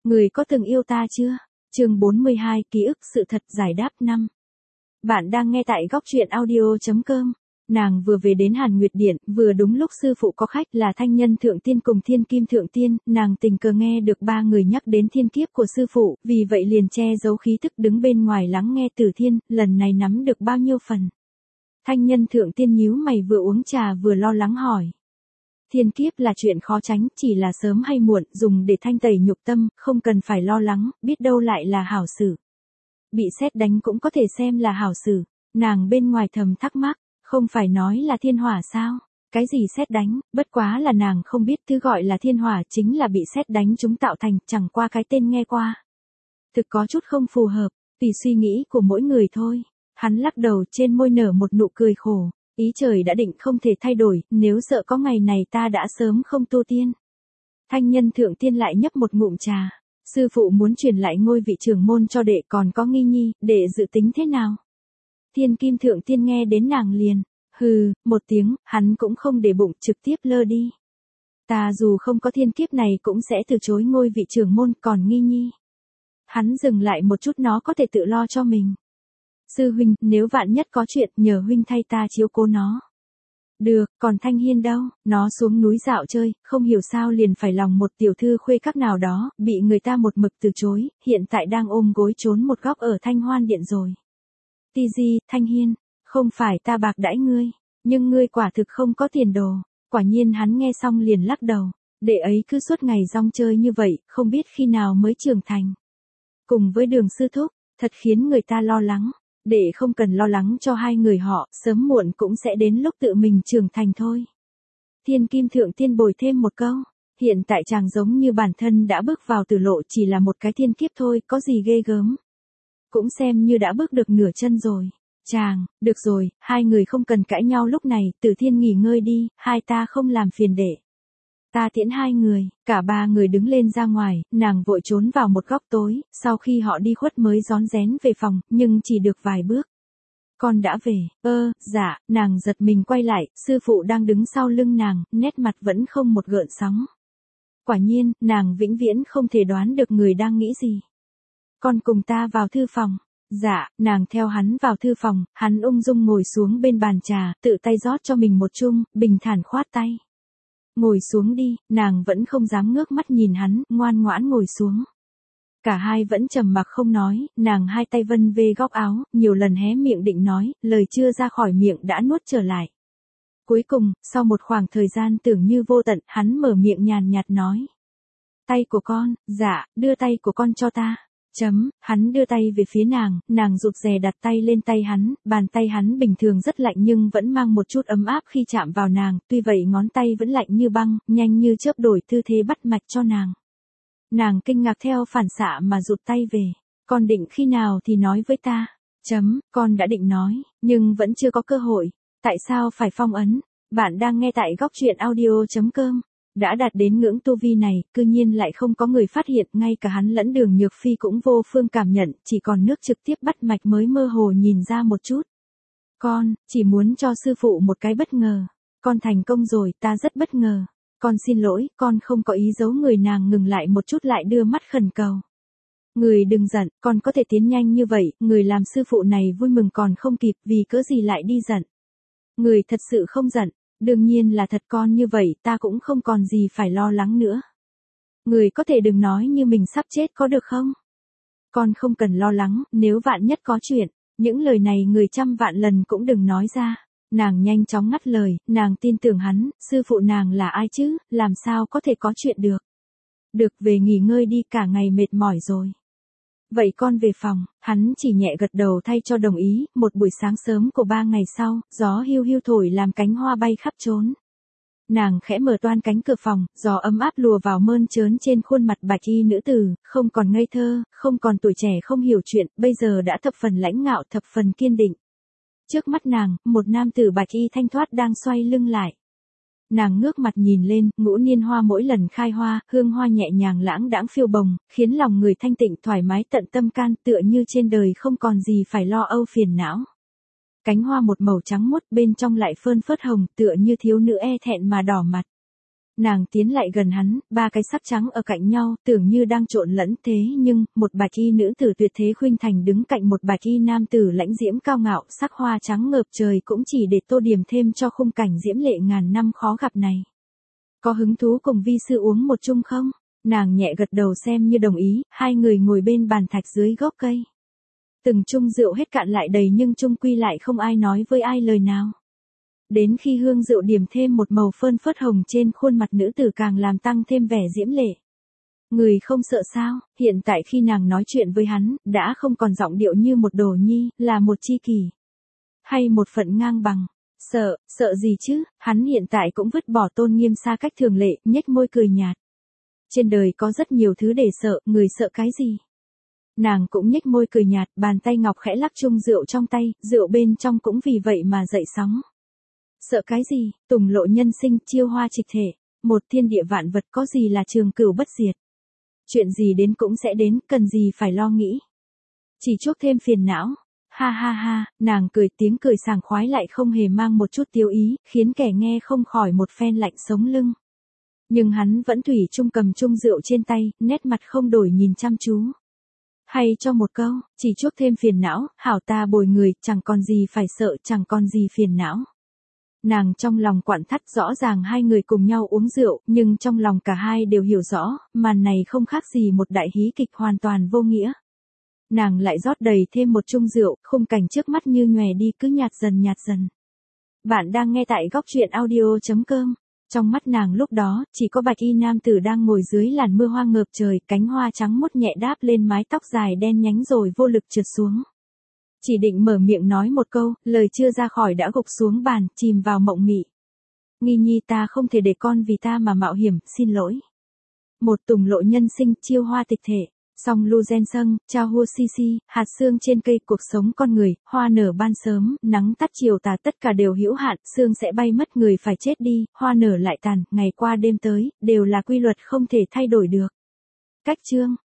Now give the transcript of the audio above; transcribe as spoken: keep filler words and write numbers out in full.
Người có từng yêu ta chưa? Chương bốn mươi hai, ký ức sự thật giải đáp năm. Bạn đang nghe tại góc truyện audio chấm com. Nàng vừa về đến Hàn Nguyệt Điện, vừa đúng lúc sư phụ có khách là Thanh Nhân Thượng Tiên cùng Thiên Kim Thượng Tiên, nàng tình cờ nghe được ba người nhắc đến thiên kiếp của sư phụ, vì vậy liền che giấu khí tức đứng bên ngoài lắng nghe Tử Thiên, lần này nắm được bao nhiêu phần. Thanh Nhân Thượng Tiên nhíu mày vừa uống trà vừa lo lắng hỏi. Thiên kiếp là chuyện khó tránh, chỉ là sớm hay muộn, dùng để thanh tẩy nhục tâm, không cần phải lo lắng, biết đâu lại là hảo sự. Bị sét đánh cũng có thể xem là hảo sự, nàng bên ngoài thầm thắc mắc, không phải nói là thiên hỏa sao? Cái gì sét đánh, bất quá là nàng không biết thứ gọi là thiên hỏa chính là bị sét đánh chúng tạo thành, chẳng qua cái tên nghe qua. Thực có chút không phù hợp, tùy suy nghĩ của mỗi người thôi. Hắn lắc đầu, trên môi nở một nụ cười khổ. Ý trời đã định không thể thay đổi, nếu sợ có ngày này ta đã sớm không tu tiên. Thanh Nhân Thượng Tiên lại nhấp một ngụm trà. Sư phụ muốn truyền lại ngôi vị trưởng môn cho đệ, còn có nghi nhi, đệ dự tính thế nào? Thiên Kim Thượng Tiên nghe đến nàng liền, hừ, một tiếng, hắn cũng không để bụng, trực tiếp lơ đi. Ta dù không có thiên kiếp này cũng sẽ từ chối ngôi vị trưởng môn, còn nghi nhi. Hắn dừng lại một chút, nó có thể tự lo cho mình. Sư huynh, nếu vạn nhất có chuyện, nhờ huynh thay ta chiếu cố nó. Được, còn Thanh Hiên đâu, nó xuống núi dạo chơi, không hiểu sao liền phải lòng một tiểu thư khuê các nào đó, bị người ta một mực từ chối, hiện tại đang ôm gối trốn một góc ở Thanh Hoan Điện rồi. Ti Di, Thanh Hiên, không phải ta bạc đãi ngươi, nhưng ngươi quả thực không có tiền đồ. Quả nhiên hắn nghe xong liền lắc đầu, đệ ấy cứ suốt ngày rong chơi như vậy, không biết khi nào mới trưởng thành. Cùng với Đường sư thúc, thật khiến người ta lo lắng. Để không cần lo lắng cho hai người họ, sớm muộn cũng sẽ đến lúc tự mình trưởng thành thôi. Thiên Kim Thượng Tiên bồi thêm một câu, hiện tại chàng giống như bản thân đã bước vào tử lộ, chỉ là một cái thiên kiếp thôi, có gì ghê gớm. Cũng xem như đã bước được nửa chân rồi. Chàng, được rồi, hai người không cần cãi nhau lúc này, Tử Thiên nghỉ ngơi đi, hai ta không làm phiền đệ. Ta tiễn hai người, cả ba người đứng lên ra ngoài, nàng vội trốn vào một góc tối, sau khi họ đi khuất mới rón rén về phòng, nhưng chỉ được vài bước. Con đã về, ơ, dạ, nàng giật mình quay lại, sư phụ đang đứng sau lưng nàng, nét mặt vẫn không một gợn sóng. Quả nhiên, nàng vĩnh viễn không thể đoán được người đang nghĩ gì. Con cùng ta vào thư phòng. Dạ, nàng theo hắn vào thư phòng, hắn ung dung ngồi xuống bên bàn trà, tự tay rót cho mình một chung, bình thản khoát tay. Ngồi xuống đi, nàng vẫn không dám ngước mắt nhìn hắn, ngoan ngoãn ngồi xuống. Cả hai vẫn trầm mặc không nói, nàng hai tay vân về góc áo, nhiều lần hé miệng định nói, lời chưa ra khỏi miệng đã nuốt trở lại. Cuối cùng, sau một khoảng thời gian tưởng như vô tận, hắn mở miệng nhàn nhạt nói. Tay của con, dạ, đưa tay của con cho ta. Chấm, hắn đưa tay về phía nàng, nàng rụt rè đặt tay lên tay hắn, bàn tay hắn bình thường rất lạnh nhưng vẫn mang một chút ấm áp khi chạm vào nàng, tuy vậy ngón tay vẫn lạnh như băng, nhanh như chớp đổi tư thế bắt mạch cho nàng. Nàng kinh ngạc theo phản xạ mà rụt tay về, con định khi nào thì nói với ta. Chấm, con đã định nói, nhưng vẫn chưa có cơ hội, tại sao phải phong ấn? Bạn đang nghe tại góc truyện audio chấm com. Đã đạt đến ngưỡng tu vi này, cư nhiên lại không có người phát hiện, ngay cả hắn lẫn Đường Nhược Phi cũng vô phương cảm nhận, chỉ còn nước trực tiếp bắt mạch mới mơ hồ nhìn ra một chút. Con, chỉ muốn cho sư phụ một cái bất ngờ. Con thành công rồi, ta rất bất ngờ. Con xin lỗi, con không có ý giấu người. Nàng ngừng lại một chút lại đưa mắt khẩn cầu. Người đừng giận, con có thể tiến nhanh như vậy, người làm sư phụ này vui mừng còn không kịp, vì cớ gì lại đi giận. Người thật sự không giận. Đương nhiên là thật, con như vậy ta cũng không còn gì phải lo lắng nữa. Người có thể đừng nói như mình sắp chết có được không? Con không cần lo lắng, nếu vạn nhất có chuyện, những lời này người trăm vạn lần cũng đừng nói ra. Nàng nhanh chóng ngắt lời, nàng tin tưởng hắn, sư phụ nàng là ai chứ, làm sao có thể có chuyện được. Được, về nghỉ ngơi đi, cả ngày mệt mỏi rồi. Vậy con về phòng, hắn chỉ nhẹ gật đầu thay cho đồng ý, một buổi sáng sớm của ba ngày sau, gió hiu hiu thổi làm cánh hoa bay khắp trốn. Nàng khẽ mở toan cánh cửa phòng, gió ấm áp lùa vào mơn trớn trên khuôn mặt bạch y nữ tử, không còn ngây thơ, không còn tuổi trẻ không hiểu chuyện, bây giờ đã thập phần lãnh ngạo, thập phần kiên định. Trước mắt nàng, một nam tử bạch y thanh thoát đang xoay lưng lại. Nàng ngước mặt nhìn lên, ngũ niên hoa mỗi lần khai hoa, hương hoa nhẹ nhàng lãng đãng phiêu bồng, khiến lòng người thanh tịnh thoải mái tận tâm can, tựa như trên đời không còn gì phải lo âu phiền não. Cánh hoa một màu trắng muốt, bên trong lại phơn phớt hồng, tựa như thiếu nữ e thẹn mà đỏ mặt. Nàng tiến lại gần hắn, ba cái sắc trắng ở cạnh nhau, tưởng như đang trộn lẫn thế nhưng, một bạch y nữ tử tuyệt thế khuynh thành đứng cạnh một bạch y nam tử lãnh diễm cao ngạo, sắc hoa trắng ngợp trời cũng chỉ để tô điểm thêm cho khung cảnh diễm lệ ngàn năm khó gặp này. Có hứng thú cùng vi sư uống một chung không? Nàng nhẹ gật đầu xem như đồng ý, hai người ngồi bên bàn thạch dưới gốc cây. Từng chung rượu hết cạn lại đầy nhưng chung quy lại không ai nói với ai lời nào. Đến khi hương rượu điểm thêm một màu phơn phớt hồng trên khuôn mặt nữ tử càng làm tăng thêm vẻ diễm lệ. Người không sợ sao, hiện tại khi nàng nói chuyện với hắn, đã không còn giọng điệu như một đồ nhi, là một chi kỷ. Hay một phận ngang bằng. Sợ, sợ gì chứ, hắn hiện tại cũng vứt bỏ tôn nghiêm xa cách thường lệ, nhếch môi cười nhạt. Trên đời có rất nhiều thứ để sợ, người sợ cái gì? Nàng cũng nhếch môi cười nhạt, bàn tay ngọc khẽ lắc chung rượu trong tay, rượu bên trong cũng vì vậy mà dậy sóng. Sợ cái gì, tùng lộ nhân sinh, chiêu hoa trịch thể, một thiên địa vạn vật có gì là trường cửu bất diệt. Chuyện gì đến cũng sẽ đến, cần gì phải lo nghĩ. Chỉ chuốc thêm phiền não. Ha ha ha, nàng cười tiếng cười sảng khoái lại không hề mang một chút tiêu ý, khiến kẻ nghe không khỏi một phen lạnh sống lưng. Nhưng hắn vẫn thủy chung cầm chung rượu trên tay, nét mặt không đổi nhìn chăm chú. Hay cho một câu, chỉ chuốc thêm phiền não, hảo ta bồi người, chẳng còn gì phải sợ, chẳng còn gì phiền não. Nàng trong lòng quặn thắt rõ ràng hai người cùng nhau uống rượu, nhưng trong lòng cả hai đều hiểu rõ, màn này không khác gì một đại hí kịch hoàn toàn vô nghĩa. Nàng lại rót đầy thêm một chung rượu, khung cảnh trước mắt như nhòe đi cứ nhạt dần nhạt dần. Bạn đang nghe tại góc truyện audio chấm com. Trong mắt nàng lúc đó, chỉ có bạch y nam tử đang ngồi dưới làn mưa hoa ngợp trời, cánh hoa trắng mốt nhẹ đáp lên mái tóc dài đen nhánh rồi vô lực trượt xuống. Chỉ định mở miệng nói một câu, lời chưa ra khỏi đã gục xuống bàn, chìm vào mộng mị. Nghi nhi ta không thể để con vì ta mà mạo hiểm, xin lỗi. Một tùng lộ nhân sinh, chiêu hoa tịch thể. Song lu gen sâng, trao hua si si, hạt sương trên cây, cuộc sống con người, hoa nở ban sớm, nắng tắt chiều tà, tất cả đều hữu hạn, sương sẽ bay mất, người phải chết đi, hoa nở lại tàn, ngày qua đêm tới, đều là quy luật không thể thay đổi được. Cách chương